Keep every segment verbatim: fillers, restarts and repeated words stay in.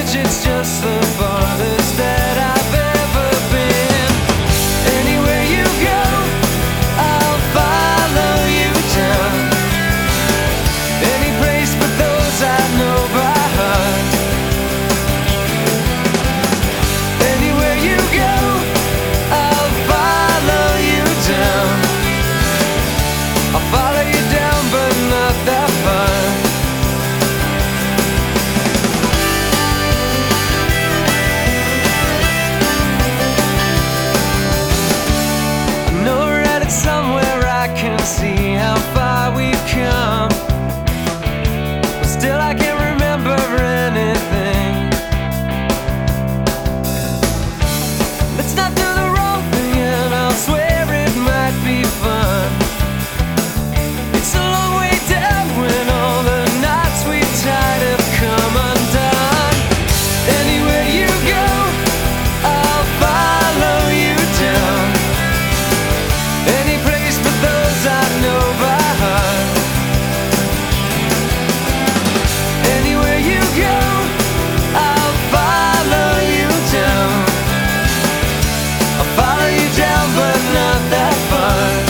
edge, it's just the farthest that I've ever been. Anywhere you go, I'll follow you down. Any place but those I know by heart. Anywhere you go, I'll follow you down. I'll follow you down, but not that far. Somewhere I can see how far we've come, but still I can't remember anything. Let's not do the wrong thing and I'll swear it might be fun. It's a long way down when all the knots we tied have come undone. Anywhere you go, I'll follow you down. Any place but those I know by heart. Anywhere you go, I'll follow you down. I'll follow you down, but not that far.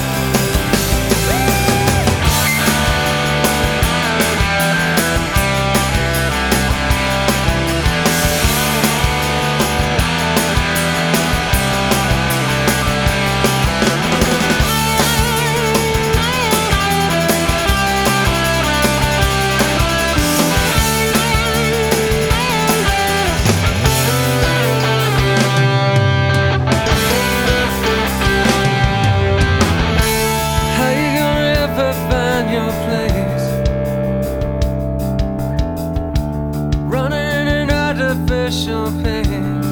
Your place, running an artificial pace.